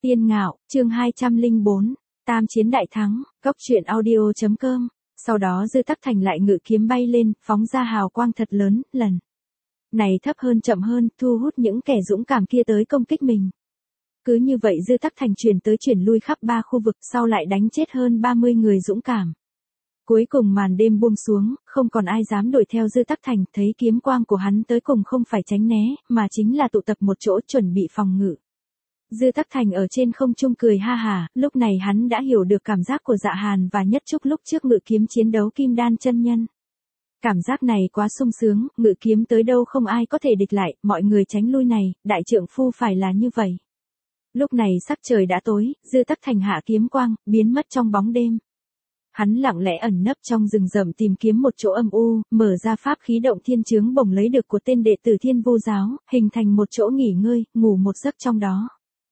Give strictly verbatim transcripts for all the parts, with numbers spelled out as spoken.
Tiên Ngạo, chương hai trăm lẻ bốn, Tam chiến đại thắng, Cốc truyện audio.com. Sau đó Dư Tắc Thành lại ngự kiếm bay lên, phóng ra hào quang thật lớn, lần này thấp hơn chậm hơn, thu hút những kẻ dũng cảm kia tới công kích mình. Cứ như vậy Dư Tắc Thành chuyển tới chuyển lui khắp ba khu vực, sau lại đánh chết hơn ba mươi người dũng cảm. Cuối cùng màn đêm buông xuống, không còn ai dám đuổi theo Dư Tắc Thành, thấy kiếm quang của hắn tới cùng không phải tránh né, mà chính là tụ tập một chỗ chuẩn bị phòng ngự. Dư Tắc Thành ở trên không trung cười ha hả, lúc này hắn đã hiểu được cảm giác của Dạ Hàn và Nhất Trúc lúc trước ngự kiếm chiến đấu Kim Đan chân nhân. Cảm giác này quá sung sướng, ngự kiếm tới đâu không ai có thể địch lại, mọi người tránh lui này, đại trượng phu phải là như vậy. Lúc này sắc trời đã tối, Dư Tắc Thành hạ kiếm quang, biến mất trong bóng đêm. Hắn lặng lẽ ẩn nấp trong rừng rậm tìm kiếm một chỗ âm u, mở ra pháp khí động thiên chướng bổng lấy được của tên đệ tử Thiên Vu giáo, hình thành một chỗ nghỉ ngơi, ngủ một giấc trong đó.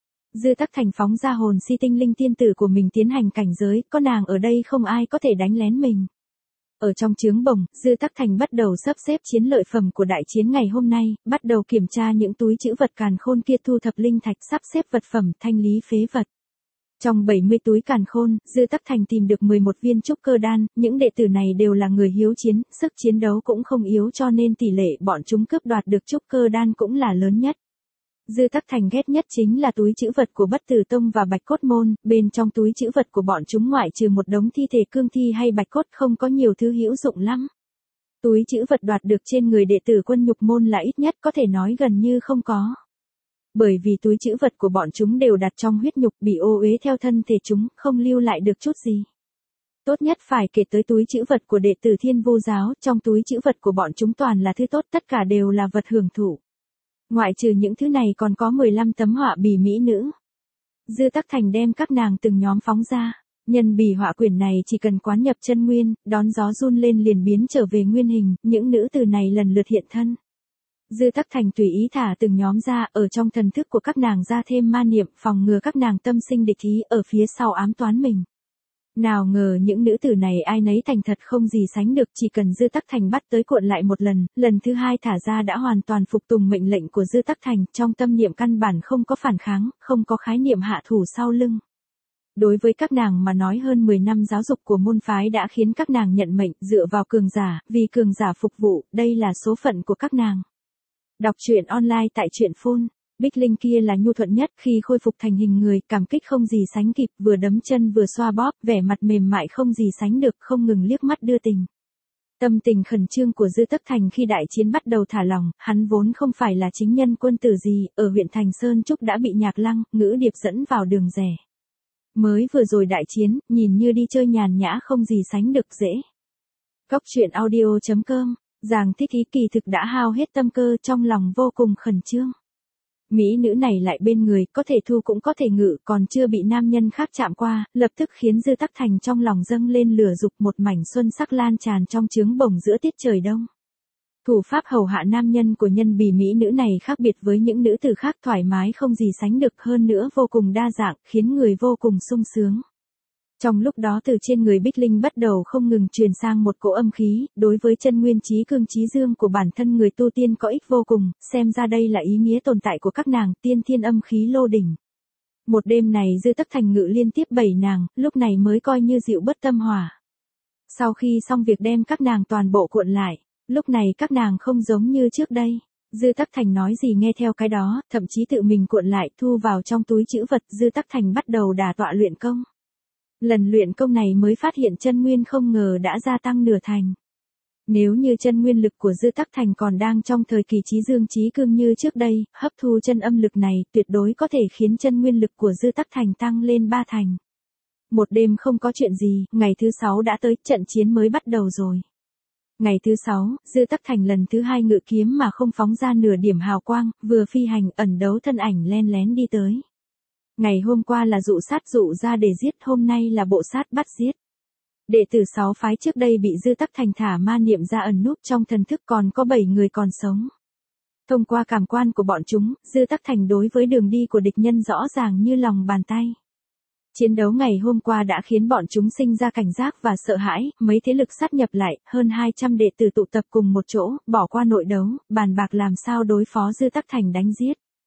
Dư Tắc Thành phóng ra hồn si tinh linh tiên tử của mình tiến hành cảnh giới, có nàng ở đây không ai có thể đánh lén mình. Ở trong chướng bổng, Dư Tắc Thành bắt đầu sắp xếp chiến lợi phẩm của đại chiến ngày hôm nay, bắt đầu kiểm tra những túi trữ vật càn khôn kia, thu thập linh thạch, sắp xếp vật phẩm, thanh lý phế vật. Trong bảy mươi túi càn khôn, Dư Tắc Thành tìm được mười một viên trúc cơ đan, những đệ tử này đều là người hiếu chiến, sức chiến đấu cũng không yếu cho nên tỷ lệ bọn chúng cướp đoạt được trúc cơ đan cũng là lớn nhất. Dư Tắc Thành ghét nhất chính là túi trữ vật của Bất Tử Tông và Bạch Cốt Môn, bên trong túi trữ vật của bọn chúng ngoại trừ một đống thi thể cương thi hay bạch cốt không có nhiều thứ hữu dụng lắm. Túi trữ vật đoạt được trên người đệ tử Quân Nhục Môn là ít nhất, có thể nói gần như không có. Bởi vì túi trữ vật của bọn chúng đều đặt trong huyết nhục, bị ô uế theo thân thể chúng, không lưu lại được chút gì. Tốt nhất phải kể tới túi trữ vật của đệ tử Thiên Vu giáo, trong túi trữ vật của bọn chúng toàn là thứ tốt, tất cả đều là vật hưởng thụ. Ngoại trừ những thứ này còn có mười lăm tấm họa bì mỹ nữ. Dư Tắc Thành đem các nàng từng nhóm phóng ra. Nhân bì họa quyển này chỉ cần quán nhập chân nguyên, đón gió run lên liền biến trở về nguyên hình, những nữ từ này lần lượt hiện thân. Dư Tắc Thành tùy ý thả từng nhóm ra, ở trong thần thức của các nàng ra thêm ma niệm, phòng ngừa các nàng tâm sinh địch ý, ở phía sau ám toán mình. Nào ngờ những nữ tử này ai nấy thành thật không gì sánh được, chỉ cần Dư Tắc Thành bắt tới cuộn lại một lần, lần thứ hai thả ra đã hoàn toàn phục tùng mệnh lệnh của Dư Tắc Thành, trong tâm niệm căn bản không có phản kháng, không có khái niệm hạ thủ sau lưng. Đối với các nàng mà nói hơn mười năm giáo dục của môn phái đã khiến các nàng nhận mệnh, dựa vào cường giả, vì cường giả phục vụ, đây là số phận của các nàng. Đọc truyện online tại truyện phone. Bích Linh kia là nhu thuận nhất, khi khôi phục thành hình người, cảm kích không gì sánh kịp, vừa đấm chân vừa xoa bóp, vẻ mặt mềm mại không gì sánh được, không ngừng liếc mắt đưa tình. Tâm tình khẩn trương của Dư Tắc Thành khi đại chiến bắt đầu thả lỏng, hắn vốn không phải là chính nhân quân tử gì, ở huyện Thành Sơn Trúc đã bị Nhạc Lăng, Ngữ Điệp dẫn vào đường rẻ. Mới vừa rồi đại chiến, nhìn như đi chơi nhàn nhã không gì sánh được dễ. Cốc truyện audio.com, Giàng Thích Ý kỳ thực đã hao hết tâm cơ, trong lòng vô cùng khẩn trương. Mỹ nữ này lại bên người, có thể thu cũng có thể ngự, còn chưa bị nam nhân khác chạm qua, lập tức khiến Dư Tắc Thành trong lòng dâng lên lửa dục, một mảnh xuân sắc lan tràn trong chướng bổng giữa tiết trời đông. Thủ pháp hầu hạ nam nhân của nhân bì mỹ nữ này khác biệt với những nữ tử khác, thoải mái không gì sánh được, hơn nữa vô cùng đa dạng, khiến người vô cùng sung sướng. Trong lúc đó từ trên người Bích Linh bắt đầu không ngừng truyền sang một cỗ âm khí, đối với chân nguyên trí cương trí dương của bản thân người tu tiên có ích vô cùng, xem ra đây là ý nghĩa tồn tại của các nàng, tiên thiên âm khí lô đỉnh. Một đêm này Dư Tắc Thành ngự liên tiếp bảy nàng, lúc này mới coi như dịu bớt tâm hỏa. Sau khi xong việc đem các nàng toàn bộ cuộn lại, lúc này các nàng không giống như trước đây. Dư Tắc Thành nói gì nghe theo cái đó, thậm chí tự mình cuộn lại, thu vào trong túi trữ vật. Dư Tắc Thành bắt đầu đả tọa luyện công. Lần luyện công này mới phát hiện chân nguyên không ngờ đã gia tăng nửa thành. Nếu như chân nguyên lực của Dư Tắc Thành còn đang trong thời kỳ trí dương trí cương như trước đây, hấp thu chân âm lực này tuyệt đối có thể khiến chân nguyên lực của Dư Tắc Thành tăng lên ba thành. Một đêm không có chuyện gì, ngày thứ sáu đã tới, trận chiến mới bắt đầu rồi. Ngày thứ sáu, Dư Tắc Thành lần thứ hai ngự kiếm mà không phóng ra nửa điểm hào quang, vừa phi hành ẩn đấu thân ảnh len lén đi tới. Ngày hôm qua là dụ sát dụ ra để giết, hôm nay là bộ sát bắt giết. Đệ tử sáu phái trước đây bị Dư Tắc Thành thả ma niệm ra ẩn núp trong thần thức, còn có bảy người còn sống. Thông qua cảm quan của bọn chúng, Dư Tắc Thành đối với đường đi của địch nhân rõ ràng như lòng bàn tay. Chiến đấu ngày hôm qua đã khiến bọn chúng sinh ra cảnh giác và sợ hãi, mấy thế lực sát nhập lại, hơn hai trăm đệ tử tụ tập cùng một chỗ, bỏ qua nội đấu, bàn bạc làm sao đối phó Dư Tắc Thành đánh giết.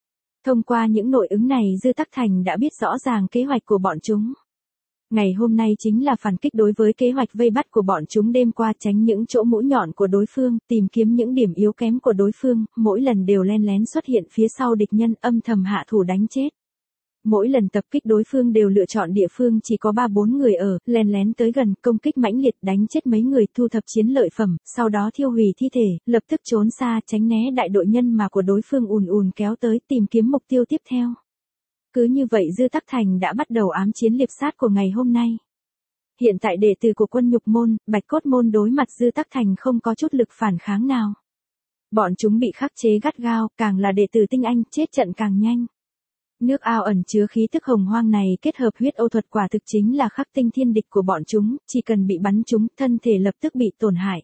Thông qua những nội ứng này Dư Tắc Thành đã biết rõ ràng kế hoạch của bọn chúng. Ngày hôm nay chính là phản kích đối với kế hoạch vây bắt của bọn chúng đêm qua, tránh những chỗ mũi nhọn của đối phương, tìm kiếm những điểm yếu kém của đối phương, mỗi lần đều len lén xuất hiện phía sau địch nhân, âm thầm hạ thủ đánh chết. Mỗi lần tập kích đối phương đều lựa chọn địa phương chỉ có ba bốn người ở, len lén tới gần, công kích mãnh liệt, đánh chết mấy người, thu thập chiến lợi phẩm, sau đó thiêu hủy thi thể, lập tức trốn xa, tránh né đại đội nhân mà của đối phương ùn ùn kéo tới, tìm kiếm mục tiêu tiếp theo. Cứ như vậy Dư Tắc Thành đã bắt đầu ám chiến liệp sát của ngày hôm nay. Hiện tại đệ tử của Quân Nhục Môn, Bạch Cốt Môn đối mặt Dư Tắc Thành không có chút lực phản kháng nào. Bọn chúng bị khắc chế gắt gao, càng là đệ tử tinh anh, chết trận càng nhanh. Nước ao ẩn chứa khí tức hồng hoang này kết hợp huyết âu thuật quả thực chính là khắc tinh thiên địch của bọn chúng, chỉ cần bị bắn trúng, thân thể lập tức bị tổn hại.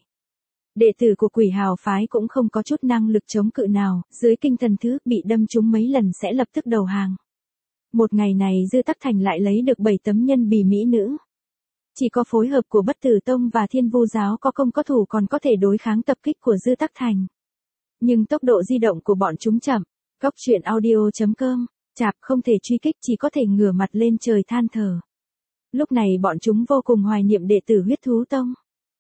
Đệ tử của Quỷ Hào phái cũng không có chút năng lực chống cự nào, dưới kinh thần thứ, bị đâm trúng mấy lần sẽ lập tức đầu hàng. Một ngày này Dư Tắc Thành lại lấy được bảy tấm nhân bì mỹ nữ. Chỉ có phối hợp của Bất Tử Tông và Thiên Vu giáo có công có thủ còn có thể đối kháng tập kích của Dư Tắc Thành. Nhưng tốc độ di động của bọn chúng chậm. Góc truyện audio chấm com, chạp không thể truy kích, chỉ có thể ngửa mặt lên trời than thở. Lúc này bọn chúng vô cùng hoài niệm đệ tử Huyết Thú Tông.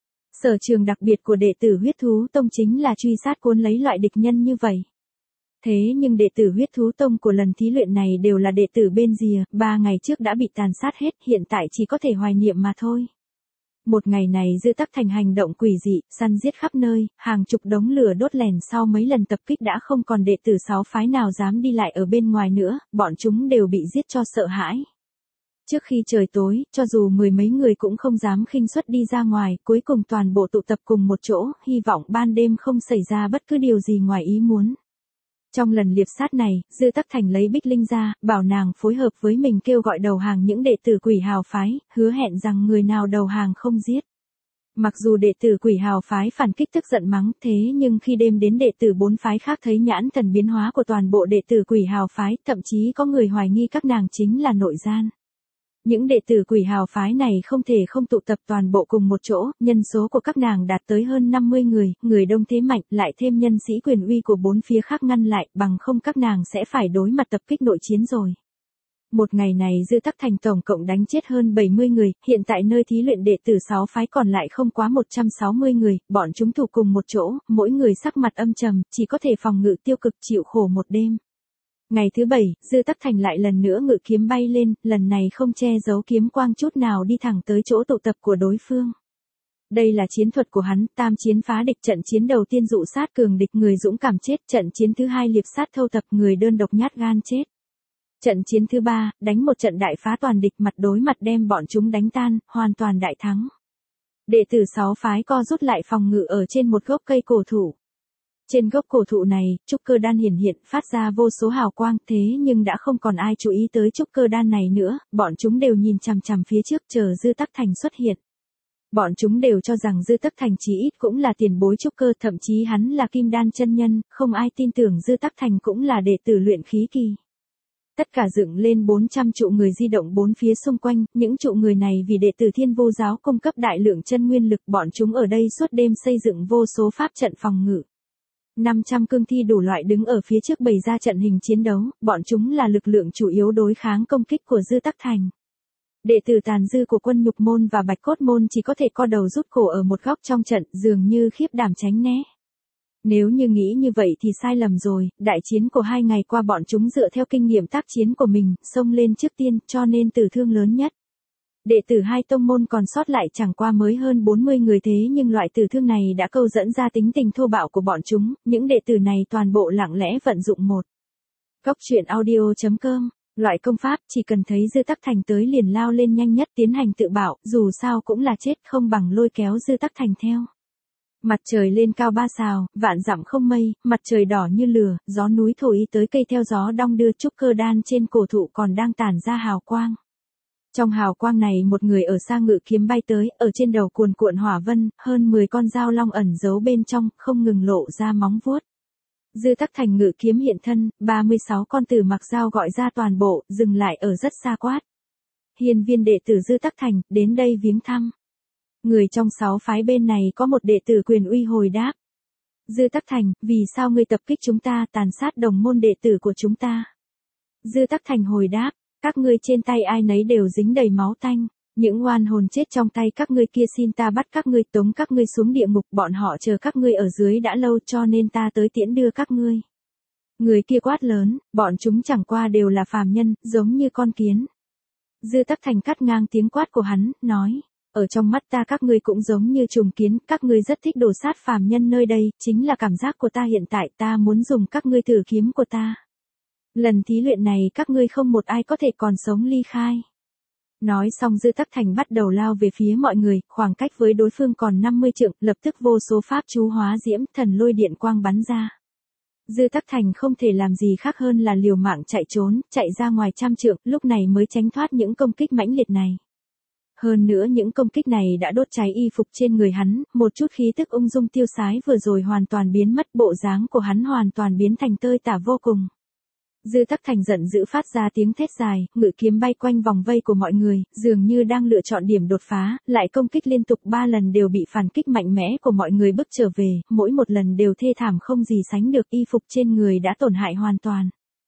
Sở trường đặc biệt của đệ tử Huyết Thú Tông chính là truy sát cuốn lấy loại địch nhân như vậy. Thế nhưng đệ tử Huyết Thú Tông của lần thí luyện này đều là đệ tử bên rìa, ba ngày trước đã bị tàn sát hết, hiện tại chỉ có thể hoài niệm mà thôi. Một ngày này Dư Tắc Thành hành động quỷ dị, săn giết khắp nơi, hàng chục đống lửa đốt lèn, sau mấy lần tập kích đã không còn đệ tử sáu phái nào dám đi lại ở bên ngoài nữa, bọn chúng đều bị giết cho sợ hãi. Trước khi trời tối, cho dù mười mấy người cũng không dám khinh suất đi ra ngoài, cuối cùng toàn bộ tụ tập cùng một chỗ, hy vọng ban đêm không xảy ra bất cứ điều gì ngoài ý muốn. Trong lần liệp sát này, Dư Tắc Thành lấy Bích Linh ra, bảo nàng phối hợp với mình kêu gọi đầu hàng những đệ tử Quỷ Hào phái, hứa hẹn rằng người nào đầu hàng không giết. Mặc dù đệ tử Quỷ Hào phái phản kích tức giận mắng, thế nhưng khi đêm đến đệ tử bốn phái khác thấy nhãn thần biến hóa của toàn bộ đệ tử Quỷ Hào phái, thậm chí có người hoài nghi các nàng chính là nội gian. Những đệ tử Quỷ Hào phái này không thể không tụ tập toàn bộ cùng một chỗ, nhân số của các nàng đạt tới hơn năm mươi người, người đông thế mạnh, lại thêm nhân sĩ quyền uy của bốn phía khác ngăn lại, bằng không các nàng sẽ phải đối mặt tập kích nội chiến rồi. Một ngày này Dư Tắc Thành tổng cộng đánh chết hơn bảy mươi người, hiện tại nơi thí luyện đệ tử sáu phái còn lại không quá một trăm sáu mươi người, bọn chúng tụ cùng một chỗ, mỗi người sắc mặt âm trầm, chỉ có thể phòng ngự tiêu cực chịu khổ một đêm. Ngày thứ bảy, Dư Tắc Thành lại lần nữa ngự kiếm bay lên, lần này không che giấu kiếm quang chút nào đi thẳng tới chỗ tụ tập của đối phương. Đây là chiến thuật của hắn, tam chiến phá địch, trận chiến đầu tiên dụ sát cường địch, người dũng cảm chết, trận chiến thứ hai liệp sát thâu tập, người đơn độc nhát gan chết. Trận chiến thứ ba, đánh một trận đại phá toàn địch, mặt đối mặt đem bọn chúng đánh tan, hoàn toàn đại thắng. Đệ tử sáu phái co rút lại phòng ngự ở trên một gốc cây cổ thụ. Trên gốc cổ thụ này, trúc cơ đan hiển hiện, phát ra vô số hào quang, thế nhưng đã không còn ai chú ý tới trúc cơ đan này nữa, bọn chúng đều nhìn chằm chằm phía trước chờ Dư Tắc Thành xuất hiện. Bọn chúng đều cho rằng Dư Tắc Thành chí ít cũng là tiền bối trúc cơ, thậm chí hắn là kim đan chân nhân, không ai tin tưởng Dư Tắc Thành cũng là đệ tử luyện khí kỳ. Tất cả dựng lên bốn trăm trụ người di động bốn phía xung quanh, những trụ người này vì đệ tử Thiên Vu giáo cung cấp đại lượng chân nguyên lực, bọn chúng ở đây suốt đêm xây dựng vô số pháp trận phòng ngự. năm trăm cương thi đủ loại đứng ở phía trước bày ra trận hình chiến đấu, bọn chúng là lực lượng chủ yếu đối kháng công kích của Dư Tắc Thành. Đệ tử tàn dư của Quân Nhục Môn và Bạch Cốt Môn chỉ có thể co đầu rút cổ ở một góc trong trận, dường như khiếp đảm tránh né. Nếu như nghĩ như vậy thì sai lầm rồi, đại chiến của hai ngày qua bọn chúng dựa theo kinh nghiệm tác chiến của mình, xông lên trước tiên, cho nên tử thương lớn nhất. Đệ tử hai tông môn còn sót lại chẳng qua mới hơn bốn mươi người, thế nhưng loại tử thương này đã câu dẫn ra tính tình thô bạo của bọn chúng, những đệ tử này toàn bộ lặng lẽ vận dụng một. Góc truyện audio chấm com, loại công pháp chỉ cần thấy Dư Tắc Thành tới liền lao lên nhanh nhất tiến hành tự bảo, dù sao cũng là chết, không bằng lôi kéo Dư Tắc Thành theo. Mặt trời lên cao ba sào, vạn dặm không mây, mặt trời đỏ như lửa, gió núi thổi tới cây theo gió đong đưa, trúc cơ đan trên cổ thụ còn đang tản ra hào quang. Trong hào quang này một người ở xa ngự kiếm bay tới, ở trên đầu cuồn cuộn hỏa vân, hơn mười con dao long ẩn giấu bên trong, không ngừng lộ ra móng vuốt. Dư Tắc Thành ngự kiếm hiện thân, ba mươi sáu con tử mặc dao gọi ra toàn bộ, dừng lại ở rất xa quát. Hiên viên đệ tử Dư Tắc Thành, đến đây viếng thăm. Người trong sáu phái bên này có một đệ tử quyền uy hồi đáp. Dư Tắc Thành, vì sao ngươi tập kích chúng ta, tàn sát đồng môn đệ tử của chúng ta? Dư Tắc Thành hồi đáp, các ngươi trên tay ai nấy đều dính đầy máu tanh. Những oan hồn chết trong tay các ngươi kia xin ta bắt các ngươi tống các ngươi xuống địa ngục, bọn họ chờ các ngươi ở dưới đã lâu cho nên ta tới tiễn đưa các ngươi. Người kia quát lớn, bọn chúng chẳng qua đều là phàm nhân, giống như con kiến. Dư Tắc Thành cắt ngang tiếng quát của hắn, nói, ở trong mắt ta các ngươi cũng giống như trùng kiến, các ngươi rất thích đổ sát phàm nhân nơi đây, chính là cảm giác của ta hiện tại, ta muốn dùng các ngươi thử kiếm của ta. Lần thí luyện này các ngươi không một ai có thể còn sống ly khai. Nói xong Dư Tắc Thành bắt đầu lao về phía mọi người, khoảng cách với đối phương còn năm mươi trượng, lập tức vô số pháp chú hóa diễm, thần lôi điện quang bắn ra. Dư Tắc Thành không thể làm gì khác hơn là liều mạng chạy trốn, chạy ra ngoài trăm trượng, lúc này mới tránh thoát những công kích mãnh liệt này. Hơn nữa những công kích này đã đốt cháy y phục trên người hắn, một chút khí tức ung dung tiêu sái vừa rồi hoàn toàn biến mất, bộ dáng của hắn hoàn toàn biến thành tơi tả vô cùng. Dư Tắc Thành giận dữ phát ra tiếng thét dài, ngự kiếm bay quanh vòng vây của mọi người, dường như đang lựa chọn điểm đột phá, lại công kích liên tục ba lần đều bị phản kích mạnh mẽ của mọi người bức trở về, mỗi một lần đều thê thảm không gì sánh được, y phục trên người đã tổn hại hoàn toàn.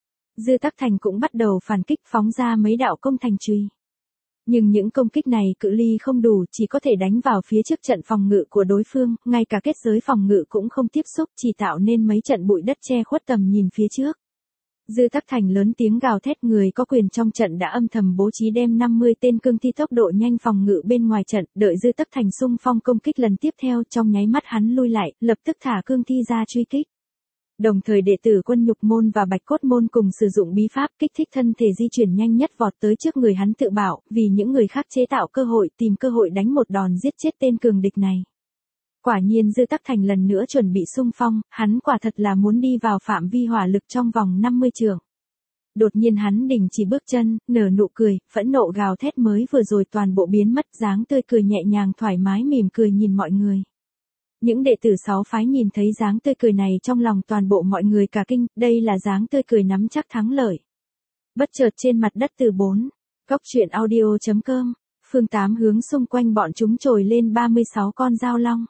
Dư Tắc Thành cũng bắt đầu phản kích phóng ra mấy đạo công thành chùy. Nhưng những công kích này cự ly không đủ, chỉ có thể đánh vào phía trước trận phòng ngự của đối phương, ngay cả kết giới phòng ngự cũng không tiếp xúc, chỉ tạo nên mấy trận bụi đất che khuất tầm nhìn phía trước. Dư Tắc Thành lớn tiếng gào thét, người có quyền trong trận đã âm thầm bố trí đem năm mươi tên cương thi tốc độ nhanh phòng ngự bên ngoài trận, đợi Dư Tắc Thành xung phong công kích lần tiếp theo, trong nháy mắt hắn lui lại, lập tức thả cương thi ra truy kích. Đồng thời đệ tử Quân Nhục Môn và Bạch Cốt Môn cùng sử dụng bí pháp kích thích thân thể di chuyển nhanh nhất vọt tới trước người hắn tự bảo, vì những người khác chế tạo cơ hội, tìm cơ hội đánh một đòn giết chết tên cường địch này. Quả nhiên Dư Tắc Thành lần nữa chuẩn bị xung phong, hắn quả thật là muốn đi vào phạm vi hỏa lực trong vòng năm mươi trượng. Đột nhiên hắn đình chỉ bước chân, nở nụ cười, phẫn nộ gào thét mới vừa rồi toàn bộ biến mất, dáng tươi cười nhẹ nhàng thoải mái mỉm cười nhìn mọi người. Những đệ tử sáu phái nhìn thấy dáng tươi cười này trong lòng toàn bộ mọi người cả kinh, đây là dáng tươi cười nắm chắc thắng lợi. Bất chợt trên mặt đất từ bốn, góc truyện audio chấm com, phương tám hướng xung quanh bọn chúng trồi lên ba mươi sáu con dao long.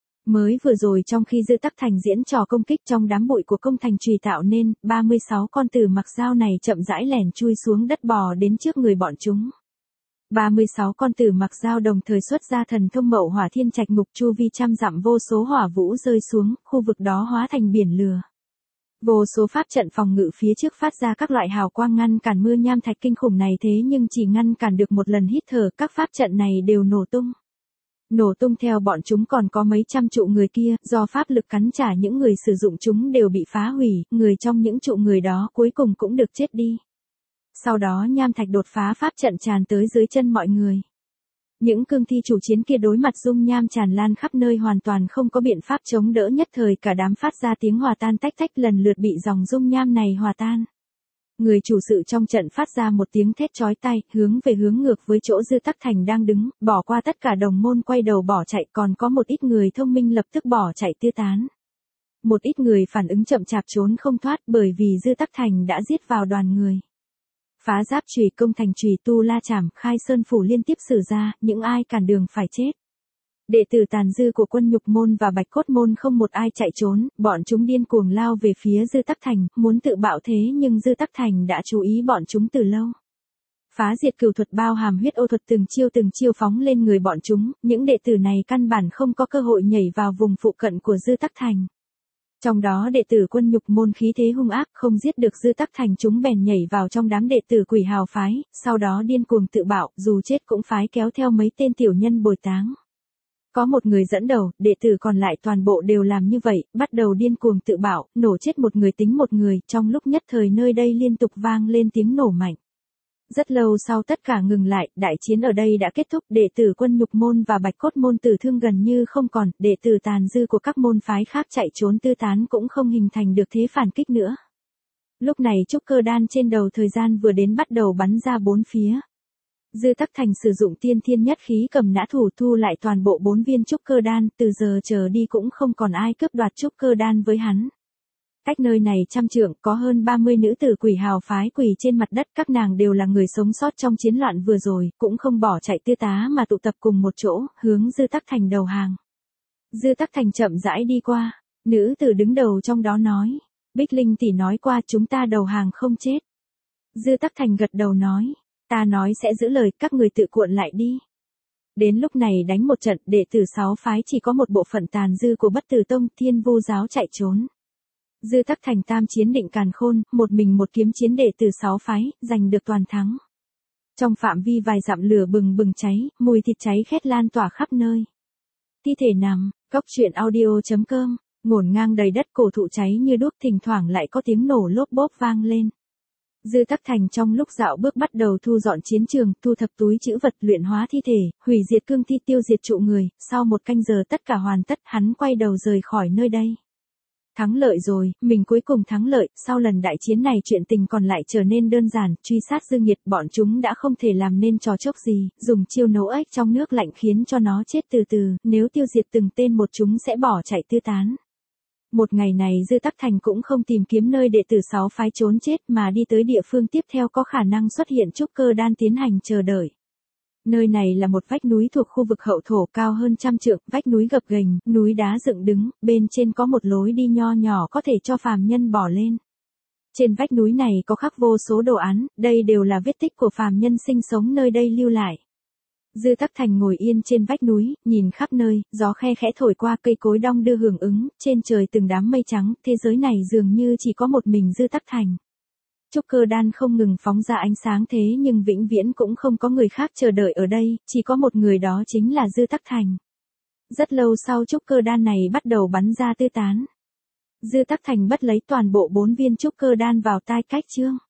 Mới vừa rồi trong khi Dư Tắc Thành diễn trò công kích trong đám bụi của công thành trùy tạo nên, ba mươi sáu con tử mặc dao này chậm rãi lẻn chui xuống đất bò đến trước người bọn chúng. ba mươi sáu con tử mặc dao đồng thời xuất ra thần thông Mậu Hỏa Thiên Trạch Ngục, chu vi trăm dặm vô số hỏa vũ rơi xuống, khu vực đó hóa thành biển lửa. Vô số pháp trận phòng ngự phía trước phát ra các loại hào quang ngăn cản mưa nham thạch kinh khủng này, thế nhưng chỉ ngăn cản được một lần hít thở, các pháp trận này đều nổ tung. Nổ tung theo bọn chúng còn có mấy trăm trụ người kia, do pháp lực cắn trả những người sử dụng chúng đều bị phá hủy, người trong những trụ người đó cuối cùng cũng được chết đi. Sau đó nham thạch đột phá pháp trận tràn tới dưới chân mọi người. Những cương thi chủ chiến kia đối mặt dung nham tràn lan khắp nơi hoàn toàn không có biện pháp chống đỡ, nhất thời cả đám phát ra tiếng hòa tan tách tách, lần lượt bị dòng dung nham này hòa tan. Người chủ sự trong trận phát ra một tiếng thét chói tai, hướng về hướng ngược với chỗ Dư Tắc Thành đang đứng, bỏ qua tất cả đồng môn quay đầu bỏ chạy, còn có một ít người thông minh lập tức bỏ chạy tứ tán. Một ít người phản ứng chậm chạp trốn không thoát bởi vì Dư Tắc Thành đã giết vào đoàn người. Phá giáp chùy, công thành chùy, tu la chảm, khai sơn phủ liên tiếp sử ra, những ai cản đường phải chết. Đệ tử tàn dư của Quân Nhục Môn và Bạch Cốt Môn không một ai chạy trốn, bọn chúng điên cuồng lao về phía Dư Tắc Thành, muốn tự bạo thế nhưng Dư Tắc Thành đã chú ý bọn chúng từ lâu. Phá diệt cửu thuật bao hàm huyết ô thuật từng chiêu từng chiêu phóng lên người bọn chúng, những đệ tử này căn bản không có cơ hội nhảy vào vùng phụ cận của Dư Tắc Thành. Trong đó đệ tử Quân Nhục Môn khí thế hung ác, không giết được Dư Tắc Thành chúng bèn nhảy vào trong đám đệ tử Quỷ Hào phái, sau đó điên cuồng tự bạo, dù chết cũng phái kéo theo mấy tên tiểu nhân bồi táng. Có một người dẫn đầu, đệ tử còn lại toàn bộ đều làm như vậy, bắt đầu điên cuồng tự bạo, nổ chết một người tính một người, trong lúc nhất thời nơi đây liên tục vang lên tiếng nổ mạnh. Rất lâu sau tất cả ngừng lại, đại chiến ở đây đã kết thúc, đệ tử Quân Nhục Môn và Bạch Cốt Môn tử thương gần như không còn, đệ tử tàn dư của các môn phái khác chạy trốn tư tán cũng không hình thành được thế phản kích nữa. Lúc này trúc cơ đan trên đầu thời gian vừa đến bắt đầu bắn ra bốn phía. Dư Tắc Thành sử dụng tiên thiên nhất khí cầm nã thủ thu lại toàn bộ bốn viên trúc cơ đan, từ giờ trở đi cũng không còn ai cướp đoạt trúc cơ đan với hắn. Cách nơi này trăm trượng có hơn ba mươi nữ tử Quỷ Hào phái quỳ trên mặt đất, các nàng đều là người sống sót trong chiến loạn vừa rồi, cũng không bỏ chạy tứ tá mà tụ tập cùng một chỗ, hướng Dư Tắc Thành đầu hàng. Dư Tắc Thành chậm rãi đi qua, nữ tử đứng đầu trong đó nói, Bích Linh tỷ nói qua chúng ta đầu hàng không chết. Dư Tắc Thành gật đầu nói, ta nói sẽ giữ lời, các người tự cuộn lại đi. Đến lúc này đánh một trận, đệ tử sáu phái chỉ có một bộ phận tàn dư của Bất Tử Tông, Thiên Vu giáo chạy trốn. Dư Tắc Thành tam chiến định càn khôn, một mình một kiếm chiến đệ tử sáu phái, giành được toàn thắng. Trong phạm vi vài dặm lửa bừng bừng cháy, mùi thịt cháy khét lan tỏa khắp nơi. Thi thể nằm, Cốc Truyện Audio chấm com, ngổn ngang đầy đất, cổ thụ cháy như đuốc, thỉnh thoảng lại có tiếng nổ lốp bốp vang lên. Dư Tắc Thành trong lúc dạo bước bắt đầu thu dọn chiến trường, thu thập túi trữ vật, luyện hóa thi thể, hủy diệt cương thi, tiêu diệt trụ người, sau một canh giờ tất cả hoàn tất, hắn quay đầu rời khỏi nơi đây. Thắng lợi rồi, mình cuối cùng thắng lợi, sau lần đại chiến này chuyện tình còn lại trở nên đơn giản, truy sát dư nghiệt, bọn chúng đã không thể làm nên trò chốc gì, dùng chiêu nấu ếch trong nước lạnh khiến cho nó chết từ từ, nếu tiêu diệt từng tên một chúng sẽ bỏ chạy tứ tán. Một ngày này Dư Tắc Thành cũng không tìm kiếm nơi đệ tử sáu phái trốn chết mà đi tới địa phương tiếp theo có khả năng xuất hiện trúc cơ đan tiến hành chờ đợi. Nơi này là một vách núi thuộc khu vực hậu thổ cao hơn trăm trượng, vách núi gập ghềnh, núi đá dựng đứng, bên trên có một lối đi nho nhỏ có thể cho phàm nhân bỏ lên. Trên vách núi này có khắc vô số đồ án, đây đều là vết tích của phàm nhân sinh sống nơi đây lưu lại. Dư Tắc Thành ngồi yên trên vách núi, nhìn khắp nơi, gió khe khẽ thổi qua, cây cối đong đưa hưởng ứng, trên trời từng đám mây trắng, thế giới này dường như chỉ có một mình Dư Tắc Thành. Trúc cơ đan không ngừng phóng ra ánh sáng thế nhưng vĩnh viễn cũng không có người khác chờ đợi ở đây, chỉ có một người, đó chính là Dư Tắc Thành. Rất lâu sau trúc cơ đan này bắt đầu bắn ra tứ tán. Dư Tắc Thành bắt lấy toàn bộ bốn viên trúc cơ đan vào tai cách chương.